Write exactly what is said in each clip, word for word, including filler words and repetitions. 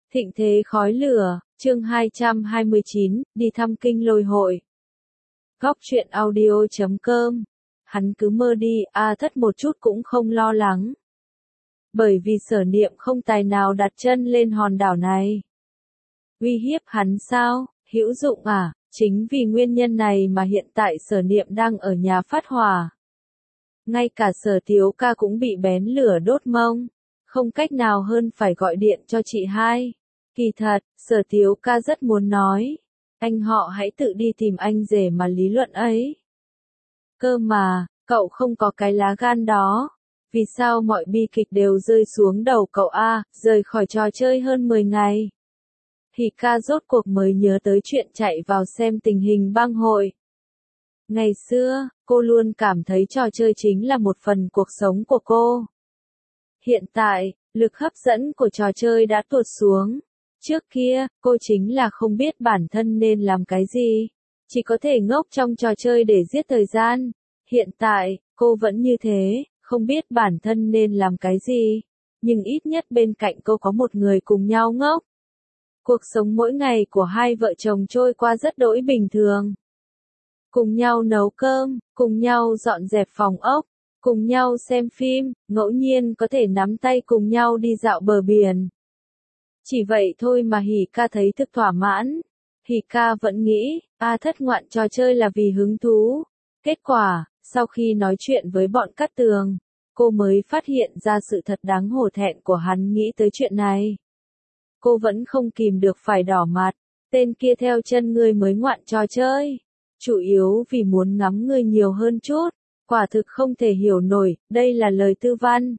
Thịnh thế khói lửa, chương hai trăm hai mươi chín, đi thăm kinh lôi hội. Góc truyện audio chấm com. Hắn cứ mơ đi, A Thất một chút cũng không lo lắng. Bởi vì Sở Niệm không tài nào đặt chân lên hòn đảo này. Uy hiếp hắn sao, hữu dụng à, chính vì nguyên nhân này mà hiện tại Sở Niệm đang ở nhà phát hỏa. Ngay cả Sở Tiếu ca cũng bị bén lửa đốt mông, không cách nào hơn phải gọi điện cho chị hai. Kỳ thật, Sở Tiếu ca rất muốn nói, anh họ hãy tự đi tìm anh rể mà lý luận ấy. Cơ mà, cậu không có cái lá gan đó. Vì sao mọi bi kịch đều rơi xuống đầu cậu a, rời khỏi trò chơi hơn mười ngày. Hỉ ca rốt cuộc mới nhớ tới chuyện chạy vào xem tình hình bang hội. Ngày xưa, cô luôn cảm thấy trò chơi chính là một phần cuộc sống của cô. Hiện tại, lực hấp dẫn của trò chơi đã tụt xuống. Trước kia, cô chính là không biết bản thân nên làm cái gì. Chỉ có thể ngốc trong trò chơi để giết thời gian. Hiện tại, cô vẫn như thế, không biết bản thân nên làm cái gì. Nhưng ít nhất bên cạnh cô có một người cùng nhau ngốc. Cuộc sống mỗi ngày của hai vợ chồng trôi qua rất đỗi bình thường. Cùng nhau nấu cơm, cùng nhau dọn dẹp phòng ốc, cùng nhau xem phim, ngẫu nhiên có thể nắm tay cùng nhau đi dạo bờ biển. Chỉ vậy thôi mà Hỉ ca thấy thực thỏa mãn. Hỉ ca vẫn nghĩ, A Thất ngoạn trò chơi là vì hứng thú. Kết quả, sau khi nói chuyện với bọn Cát Tường, cô mới phát hiện ra sự thật đáng hổ thẹn của hắn nghĩ tới chuyện này. Cô vẫn không kìm được phải đỏ mặt, tên kia theo chân ngươi mới ngoạn trò chơi. Chủ yếu vì muốn ngắm ngươi nhiều hơn chút, quả thực không thể hiểu nổi, đây là lời tư văn.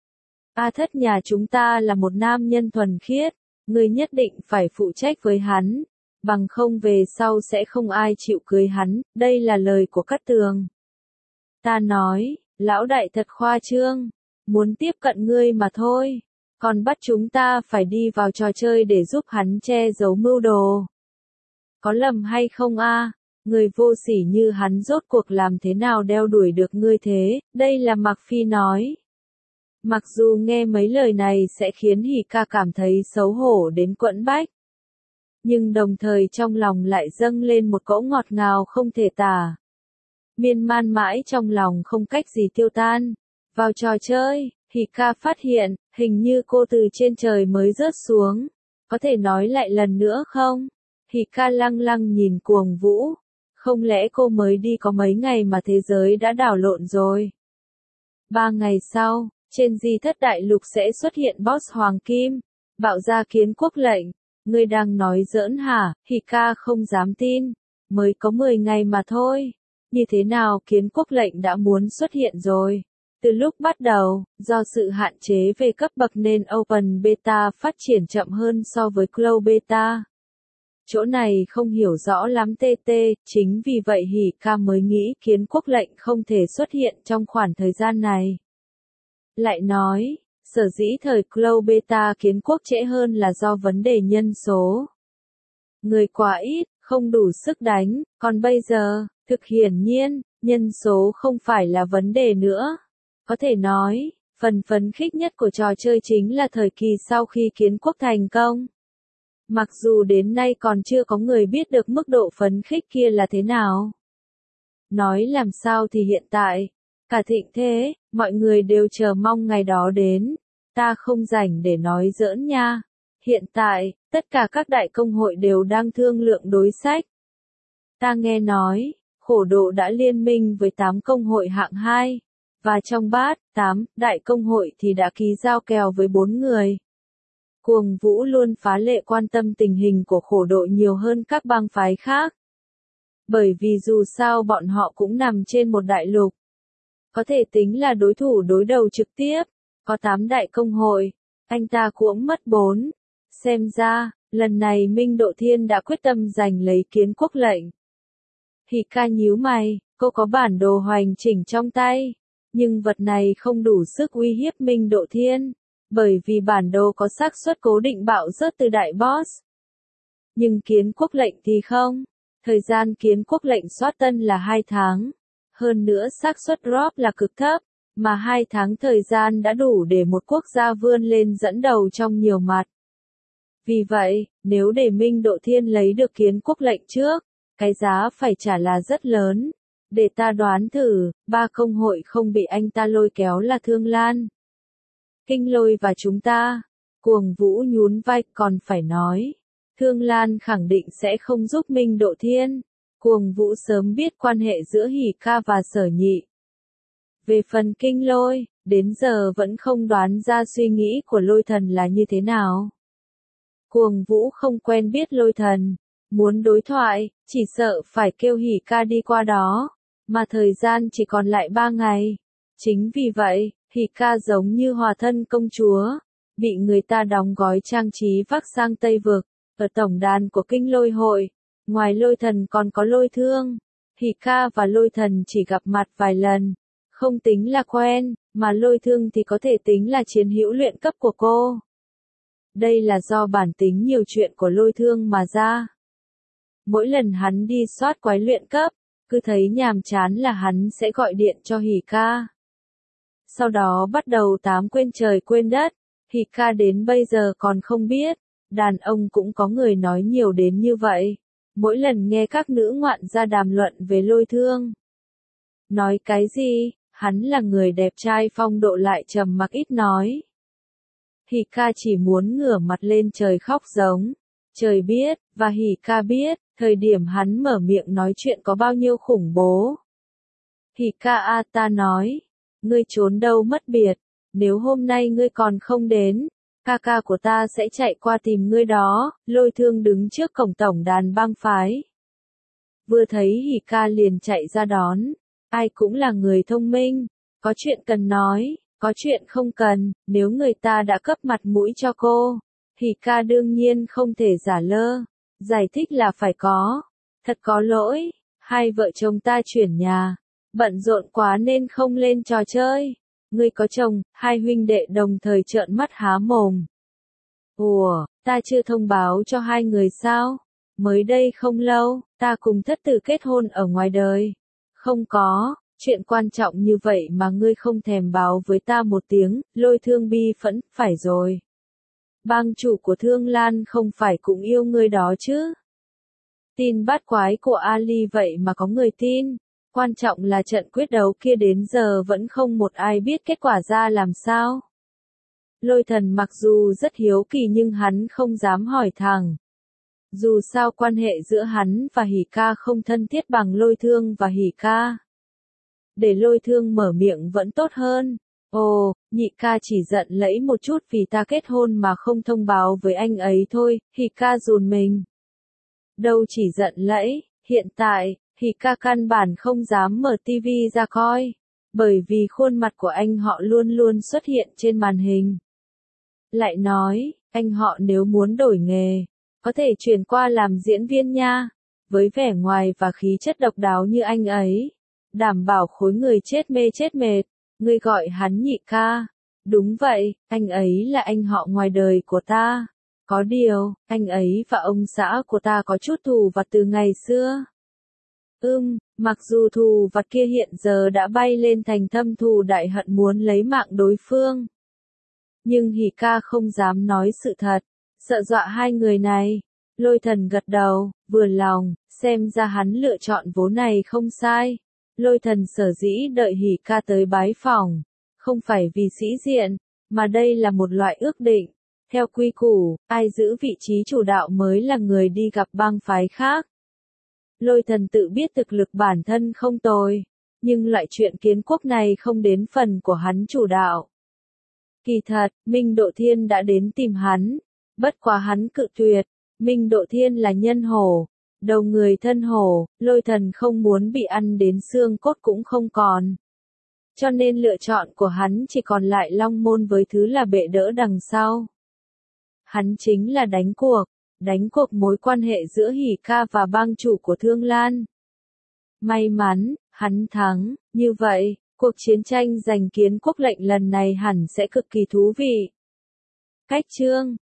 A Thất nhà chúng ta là một nam nhân thuần khiết, ngươi nhất định phải phụ trách với hắn, bằng không về sau sẽ không ai chịu cưới hắn, đây là lời của Cát Tường. Ta nói, lão đại thật khoa trương, muốn tiếp cận ngươi mà thôi, còn bắt chúng ta phải đi vào trò chơi để giúp hắn che giấu mưu đồ. Có lầm hay không a? Người vô sỉ như hắn rốt cuộc làm thế nào đeo đuổi được ngươi thế, đây là Mạc Phi nói. Mặc dù nghe mấy lời này sẽ khiến Hỉ ca cảm thấy xấu hổ đến quẫn bách. Nhưng đồng thời trong lòng lại dâng lên một cỗ ngọt ngào không thể tả. Miên man mãi trong lòng không cách gì tiêu tan. Vào trò chơi, Hỉ ca phát hiện, hình như cô từ trên trời mới rớt xuống. Có thể nói lại lần nữa không? Hỉ ca lăng lăng nhìn Cuồng Vũ. Không lẽ cô mới đi có mấy ngày mà thế giới đã đảo lộn rồi? Ba ngày sau, trên Di Thất Đại Lục sẽ xuất hiện boss Hoàng Kim, bạo ra Kiến Quốc lệnh. Ngươi đang nói giỡn hả? Hỉ ca không dám tin. Mới có mười ngày mà thôi. Như thế nào Kiến Quốc lệnh đã muốn xuất hiện rồi? Từ lúc bắt đầu, do sự hạn chế về cấp bậc nên Open Beta phát triển chậm hơn so với Closed Beta. Chỗ này không hiểu rõ lắm tê tê, chính vì vậy Hỉ ca mới nghĩ Kiến Quốc lệnh không thể xuất hiện trong khoảng thời gian này. Lại nói, sở dĩ thời Closed Beta Kiến Quốc trễ hơn là do vấn đề nhân số. Người quá ít, không đủ sức đánh, còn bây giờ, thực hiển nhiên, nhân số không phải là vấn đề nữa. Có thể nói, phần phấn khích nhất của trò chơi chính là thời kỳ sau khi Kiến Quốc thành công. Mặc dù đến nay còn chưa có người biết được mức độ phấn khích kia là thế nào. Nói làm sao thì hiện tại, cả thịnh thế, mọi người đều chờ mong ngày đó đến. Ta không rảnh để nói giỡn nha. Hiện tại, tất cả các đại công hội đều đang thương lượng đối sách. Ta nghe nói, Khổ Độ đã liên minh với tám công hội hạng hai. Và trong bát, tám, đại công hội thì đã ký giao kèo với bốn người. Cuồng Vũ luôn phá lệ quan tâm tình hình của Khổ Độ nhiều hơn các bang phái khác. Bởi vì dù sao bọn họ cũng nằm trên một đại lục. Có thể tính là đối thủ đối đầu trực tiếp. Có tám đại công hội, anh ta cũng mất bốn. Xem ra, lần này Minh Độ Thiên đã quyết tâm giành lấy Kiến Quốc lệnh. Hỉ ca nhíu mày, cô có bản đồ hoành chỉnh trong tay. Nhưng vật này không đủ sức uy hiếp Minh Độ Thiên. Bởi vì bản đồ có xác suất cố định bạo rớt từ đại boss. Nhưng Kiến Quốc lệnh thì không. Thời gian Kiến Quốc lệnh soát tân là hai tháng. Hơn nữa xác suất drop là cực thấp. Mà hai tháng thời gian đã đủ để một quốc gia vươn lên dẫn đầu trong nhiều mặt. Vì vậy, nếu để Minh Độ Thiên lấy được Kiến Quốc lệnh trước, cái giá phải trả là rất lớn. Để ta đoán thử, ba công hội không bị anh ta lôi kéo là Thương Lan, Kinh Lôi và chúng ta. Cuồng Vũ nhún vai, còn phải nói. Thương Lan khẳng định sẽ không giúp Minh Độ Thiên. Cuồng Vũ sớm biết quan hệ giữa Hỉ Ca và Sở Nhị. Về phần Kinh Lôi, đến giờ vẫn không đoán ra suy nghĩ của Lôi Thần là như thế nào. Cuồng Vũ không quen biết Lôi Thần. Muốn đối thoại, chỉ sợ phải kêu Hỉ Ca đi qua đó. Mà thời gian chỉ còn lại ba ngày. Chính vì vậy, Hỉ Ca giống như hòa thân công chúa. Bị người ta đóng gói trang trí vác sang Tây Vực. Ở tổng đàn của Kinh Lôi hội, ngoài Lôi Thần còn có Lôi Thương. Hỉ Ca và Lôi Thần chỉ gặp mặt vài lần. Không tính là quen, mà Lôi Thương thì có thể tính là chiến hữu luyện cấp của cô. Đây là do bản tính nhiều chuyện của Lôi Thương mà ra. Mỗi lần hắn đi soát quái luyện cấp, cứ thấy nhàm chán là hắn sẽ gọi điện cho Hỉ Ca. Sau đó bắt đầu tám quên trời quên đất, Hỉ Ca đến bây giờ còn không biết, đàn ông cũng có người nói nhiều đến như vậy. Mỗi lần nghe các nữ ngoạn gia đàm luận về Lôi Thương. Nói cái gì, hắn là người đẹp trai phong độ lại trầm mặc ít nói. Hỉ Ca chỉ muốn ngửa mặt lên trời khóc giống. Trời biết, và Hỉ Ca biết, thời điểm hắn mở miệng nói chuyện có bao nhiêu khủng bố. Hỉ Ca a ta nói, ngươi trốn đâu mất biệt, nếu hôm nay ngươi còn không đến, ca ca của ta sẽ chạy qua tìm ngươi đó. Lôi Thương đứng trước cổng tổng đàn bang phái. Vừa thấy Hỉ Ca liền chạy ra đón, ai cũng là người thông minh, có chuyện cần nói, có chuyện không cần, nếu người ta đã cấp mặt mũi cho cô. Hỉ Ca đương nhiên không thể giả lơ, giải thích là phải có. Thật có lỗi, hai vợ chồng ta chuyển nhà, bận rộn quá nên không lên trò chơi. Ngươi có chồng, hai huynh đệ đồng thời trợn mắt há mồm. Ủa, ta chưa thông báo cho hai người sao? Mới đây không lâu, ta cùng thất tử kết hôn ở ngoài đời. Không có, chuyện quan trọng như vậy mà ngươi không thèm báo với ta một tiếng. Lôi Thương bi phẫn, phải rồi. Bang chủ của Thương Lan không phải cũng yêu ngươi đó chứ? Tin bát quái của Ali vậy mà có người tin. Quan trọng là trận quyết đấu kia đến giờ vẫn không một ai biết kết quả ra làm sao. Lôi Thần mặc dù rất hiếu kỳ nhưng hắn không dám hỏi thẳng. Dù sao quan hệ giữa hắn và Hỉ Ca không thân thiết bằng Lôi Thương và Hỉ Ca. Để Lôi Thương mở miệng vẫn tốt hơn. Ồ, nhị ca chỉ giận lẫy một chút vì ta kết hôn mà không thông báo với anh ấy thôi. Hỉ Ca run mình. Đâu chỉ giận lẫy, hiện tại, Hỉ Ca căn bản không dám mở tivi ra coi. Bởi vì khuôn mặt của anh họ luôn luôn xuất hiện trên màn hình. Lại nói, anh họ nếu muốn đổi nghề, có thể chuyển qua làm diễn viên nha. Với vẻ ngoài và khí chất độc đáo như anh ấy, đảm bảo khối người chết mê chết mệt. Ngươi gọi hắn nhị ca. Đúng vậy, anh ấy là anh họ ngoài đời của ta. Có điều, anh ấy và ông xã của ta có chút thù vặt từ ngày xưa. Ừm, mặc dù thù vặt kia hiện giờ đã bay lên thành thâm thù đại hận muốn lấy mạng đối phương. Nhưng Hỉ Ca không dám nói sự thật, sợ dọa hai người này. Lôi Thần gật đầu, vừa lòng, xem ra hắn lựa chọn vố này không sai. Lôi Thần sở dĩ đợi Hỉ Ca tới bái phỏng, không phải vì sĩ diện, mà đây là một loại ước định. Theo quy củ, ai giữ vị trí chủ đạo mới là người đi gặp bang phái khác. Lôi Thần tự biết thực lực bản thân không tồi, nhưng loại chuyện kiến quốc này không đến phần của hắn chủ đạo. Kỳ thật, Minh Độ Thiên đã đến tìm hắn, bất quá hắn cự tuyệt. Minh Độ Thiên là nhân hổ, đầu người thân hổ, Lôi Thần không muốn bị ăn đến xương cốt cũng không còn. Cho nên lựa chọn của hắn chỉ còn lại Long Môn với thứ là bệ đỡ đằng sau. Hắn chính là đánh cuộc, đánh cuộc mối quan hệ giữa Hỉ Ca và bang chủ của Thương Lan. May mắn, hắn thắng, như vậy, cuộc chiến tranh giành kiến quốc lệnh lần này hẳn sẽ cực kỳ thú vị. Cách chương